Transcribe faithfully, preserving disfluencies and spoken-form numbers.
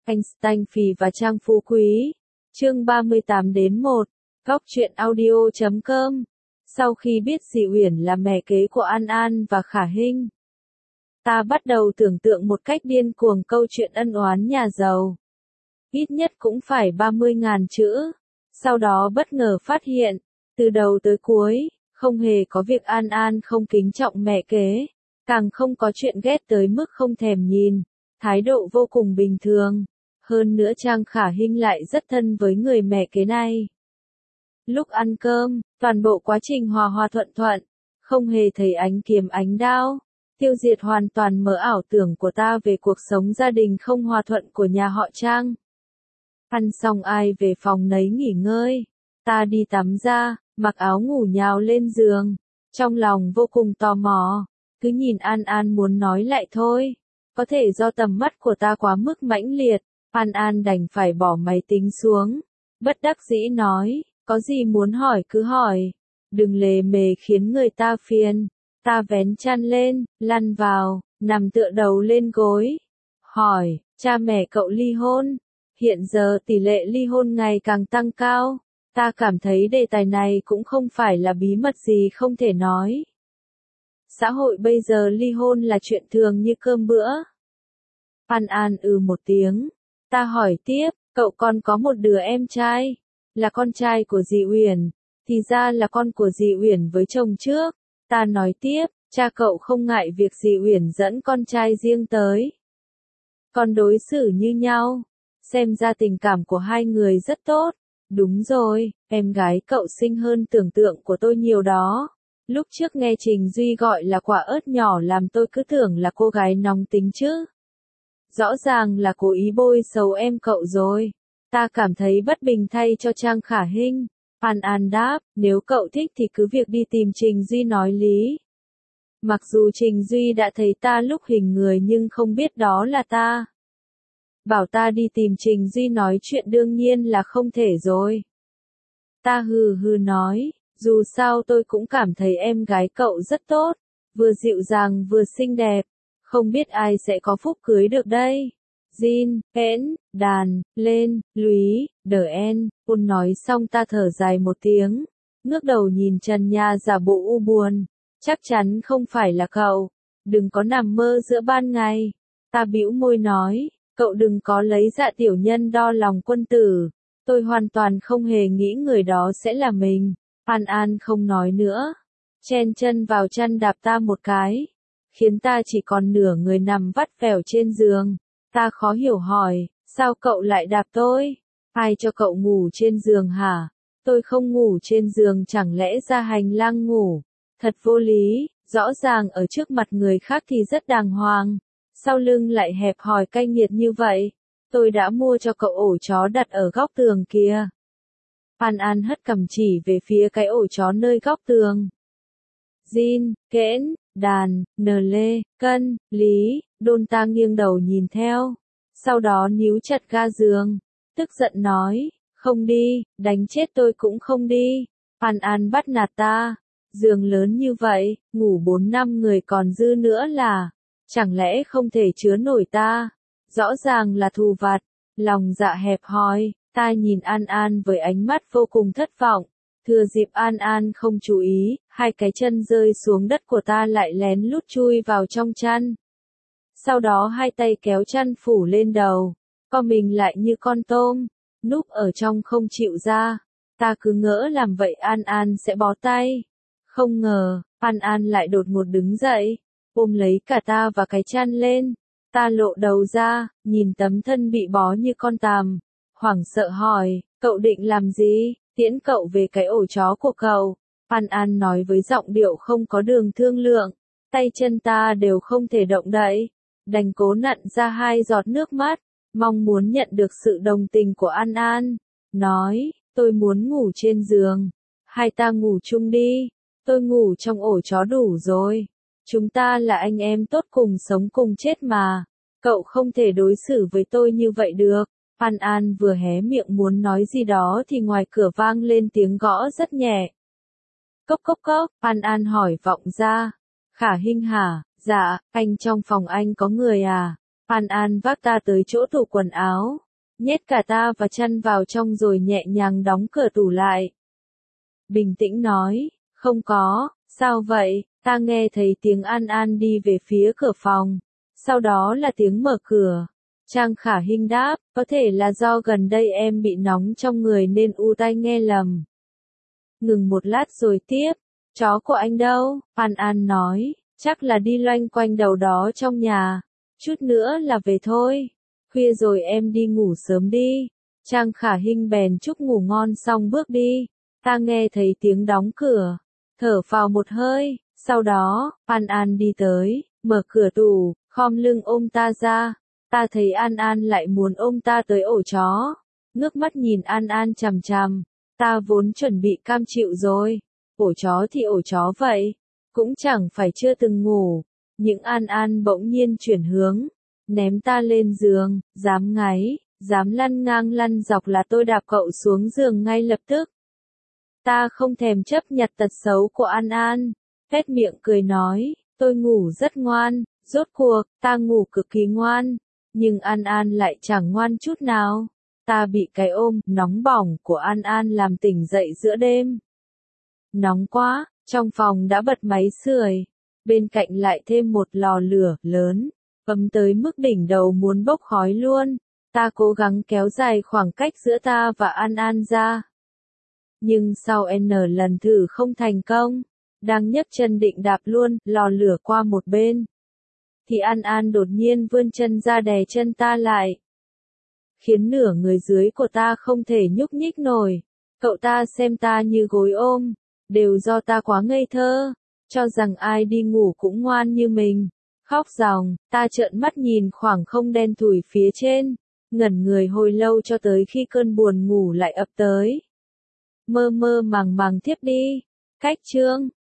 Einstein Phì và Trang Phú Quý. Chương ba mươi tám đến một. Góc truyện audio chấm com. Sau khi biết dì Uyển là mẹ kế của An An và Khả Hinh, ta bắt đầu tưởng tượng một cách điên cuồng câu chuyện ân oán nhà giàu. Ít nhất cũng phải ba mươi ngàn chữ. Sau đó bất ngờ phát hiện, từ đầu tới cuối, không hề có việc An An không kính trọng mẹ kế, càng không có chuyện ghét tới mức không thèm nhìn, thái độ vô cùng bình thường. Hơn nữa Trang Khả Hinh lại rất thân với người mẹ kế này. Lúc ăn cơm, toàn bộ quá trình hòa hòa thuận thuận, không hề thấy ánh kiếm ánh đao, tiêu diệt hoàn toàn mớ ảo tưởng của ta về cuộc sống gia đình không hòa thuận của nhà họ Trang. Ăn xong ai về phòng nấy nghỉ ngơi, ta đi tắm ra, mặc áo ngủ nhào lên giường, trong lòng vô cùng tò mò, cứ nhìn An An muốn nói lại thôi, có thể do tầm mắt của ta quá mức mãnh liệt, An An đành phải bỏ máy tính xuống, bất đắc dĩ nói, có gì muốn hỏi cứ hỏi, đừng lề mề khiến người ta phiền. Ta vén chăn lên, lăn vào, nằm tựa đầu lên gối, hỏi, cha mẹ cậu ly hôn, hiện giờ tỷ lệ ly hôn ngày càng tăng cao, ta cảm thấy đề tài này cũng không phải là bí mật gì không thể nói. Xã hội bây giờ ly hôn là chuyện thường như cơm bữa. An An ừ một tiếng, ta hỏi tiếp, cậu còn có một đứa em trai, là con trai của dì Uyển, thì ra là con của dì Uyển với chồng trước. Ta nói tiếp, cha cậu không ngại việc dì Uyển dẫn con trai riêng tới, còn đối xử như nhau, xem ra tình cảm của hai người rất tốt. Đúng rồi, em gái cậu xinh hơn tưởng tượng của tôi nhiều đó. Lúc trước nghe Trình Duy gọi là quả ớt nhỏ làm tôi cứ tưởng là cô gái nóng tính chứ. Rõ ràng là cố ý bôi xấu em cậu rồi. Ta cảm thấy bất bình thay cho Trang Khả Hinh. An An đáp, nếu cậu thích thì cứ việc đi tìm Trình Duy nói lý. Mặc dù Trình Duy đã thấy ta lúc hình người nhưng không biết đó là ta. Bảo ta đi tìm Trình Duy nói chuyện đương nhiên là không thể rồi. Ta hừ hừ nói, dù sao tôi cũng cảm thấy em gái cậu rất tốt, vừa dịu dàng vừa xinh đẹp, không biết ai sẽ có phúc cưới được đây. Jin, Hễn, Đàn, Lên, Lúy, Đờ En, Ôn nói xong ta thở dài một tiếng, ngước đầu nhìn trần nhà giả bộ u buồn, chắc chắn không phải là cậu, đừng có nằm mơ giữa ban ngày. Ta bĩu môi nói, cậu đừng có lấy dạ tiểu nhân đo lòng quân tử, tôi hoàn toàn không hề nghĩ người đó sẽ là mình. An An không nói nữa, chen chân vào chăn đạp ta một cái, khiến ta chỉ còn nửa người nằm vắt vẻo trên giường. Ta khó hiểu hỏi, sao cậu lại đạp tôi? Ai cho cậu ngủ trên giường hả? Tôi không ngủ trên giường chẳng lẽ ra hành lang ngủ? Thật vô lý, rõ ràng ở trước mặt người khác thì rất đàng hoàng, sau lưng lại hẹp hòi cay nghiệt như vậy. Tôi đã mua cho cậu ổ chó đặt ở góc tường kia. An An hất cằm chỉ về phía cái ổ chó nơi góc tường. Jin, Kẽn, Đàn, Nờ Lê, Cân, Lý, Đôn ta nghiêng đầu nhìn theo, sau đó níu chặt ga giường, tức giận nói, không đi, đánh chết tôi cũng không đi. An An bắt nạt ta, giường lớn như vậy, ngủ bốn năm người còn dư nữa là, chẳng lẽ không thể chứa nổi ta, rõ ràng là thù vặt, lòng dạ hẹp hòi. Ta nhìn An An với ánh mắt vô cùng thất vọng, thừa dịp An An không chú ý, hai cái chân rơi xuống đất của ta lại lén lút chui vào trong chăn. Sau đó hai tay kéo chăn phủ lên đầu, co mình lại như con tôm, núp ở trong không chịu ra. Ta cứ ngỡ làm vậy An An sẽ bó tay. Không ngờ, An An lại đột ngột đứng dậy, ôm lấy cả ta và cái chăn lên. Ta lộ đầu ra, nhìn tấm thân bị bó như con tằm, hoảng sợ hỏi, cậu định làm gì? Tiễn cậu về cái ổ chó của cậu. An An nói với giọng điệu không có đường thương lượng, tay chân ta đều không thể động đậy, đành cố nặn ra hai giọt nước mắt, mong muốn nhận được sự đồng tình của An An. Nói, tôi muốn ngủ trên giường, hai ta ngủ chung đi, tôi ngủ trong ổ chó đủ rồi, chúng ta là anh em tốt cùng sống cùng chết mà, cậu không thể đối xử với tôi như vậy được. An An vừa hé miệng muốn nói gì đó thì ngoài cửa vang lên tiếng gõ rất nhẹ. Cốc cốc cốc, An An hỏi vọng ra. Khả Hinh hả? Dạ, anh trong phòng anh có người à? An An vác ta tới chỗ tủ quần áo, nhét cả ta và chăn vào trong rồi nhẹ nhàng đóng cửa tủ lại. Bình tĩnh nói, không có, sao vậy? Ta nghe thấy tiếng An An đi về phía cửa phòng, sau đó là tiếng mở cửa. Trang Khả Hinh đáp, có thể là do gần đây em bị nóng trong người nên u tai nghe lầm. Ngừng một lát rồi tiếp, chó của anh đâu? An An nói, chắc là đi loanh quanh đầu đó trong nhà, chút nữa là về thôi. Khuya rồi em đi ngủ sớm đi. Trang Khả Hinh bèn chúc ngủ ngon xong bước đi. Ta nghe thấy tiếng đóng cửa, thở phào một hơi, sau đó, An An đi tới, mở cửa tủ, khom lưng ôm ta ra. Ta thấy An An lại muốn ôm ta tới ổ chó, ngước mắt nhìn An An chằm chằm, ta vốn chuẩn bị cam chịu rồi, ổ chó thì ổ chó vậy, cũng chẳng phải chưa từng ngủ, những An An bỗng nhiên chuyển hướng, ném ta lên giường, dám ngáy, dám lăn ngang lăn dọc là tôi đạp cậu xuống giường ngay lập tức. Ta không thèm chấp nhặt tật xấu của An An, phét miệng cười nói, tôi ngủ rất ngoan, rốt cuộc, ta ngủ cực kỳ ngoan. Nhưng An An lại chẳng ngoan chút nào. Ta bị cái ôm nóng bỏng của An An làm tỉnh dậy giữa đêm. Nóng quá, trong phòng đã bật máy sưởi, bên cạnh lại thêm một lò lửa lớn, ấm tới mức đỉnh đầu muốn bốc khói luôn. Ta cố gắng kéo dài khoảng cách giữa ta và An An ra. Nhưng sau N lần thử không thành công, đang nhấc chân định đạp luôn lò lửa qua một bên, thì An An đột nhiên vươn chân ra đè chân ta lại, khiến nửa người dưới của ta không thể nhúc nhích nổi. Cậu ta xem ta như gối ôm, đều do ta quá ngây thơ, cho rằng ai đi ngủ cũng ngoan như mình. Khóc ròng, ta trợn mắt nhìn khoảng không đen thủi phía trên, ngẩn người hồi lâu cho tới khi cơn buồn ngủ lại ập tới. Mơ mơ màng màng thiếp đi. Cách chương